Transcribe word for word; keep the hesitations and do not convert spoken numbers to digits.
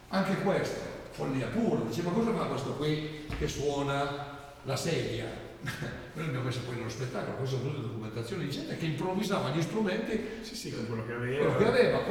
Anche questo, follia pura. Dice, ma cosa fa questo qui che suona la sedia? Noi l'abbiamo messo poi nello spettacolo, questa è una documentazione di gente che improvvisava gli strumenti, Sì, sì, con quello che aveva. quello che aveva.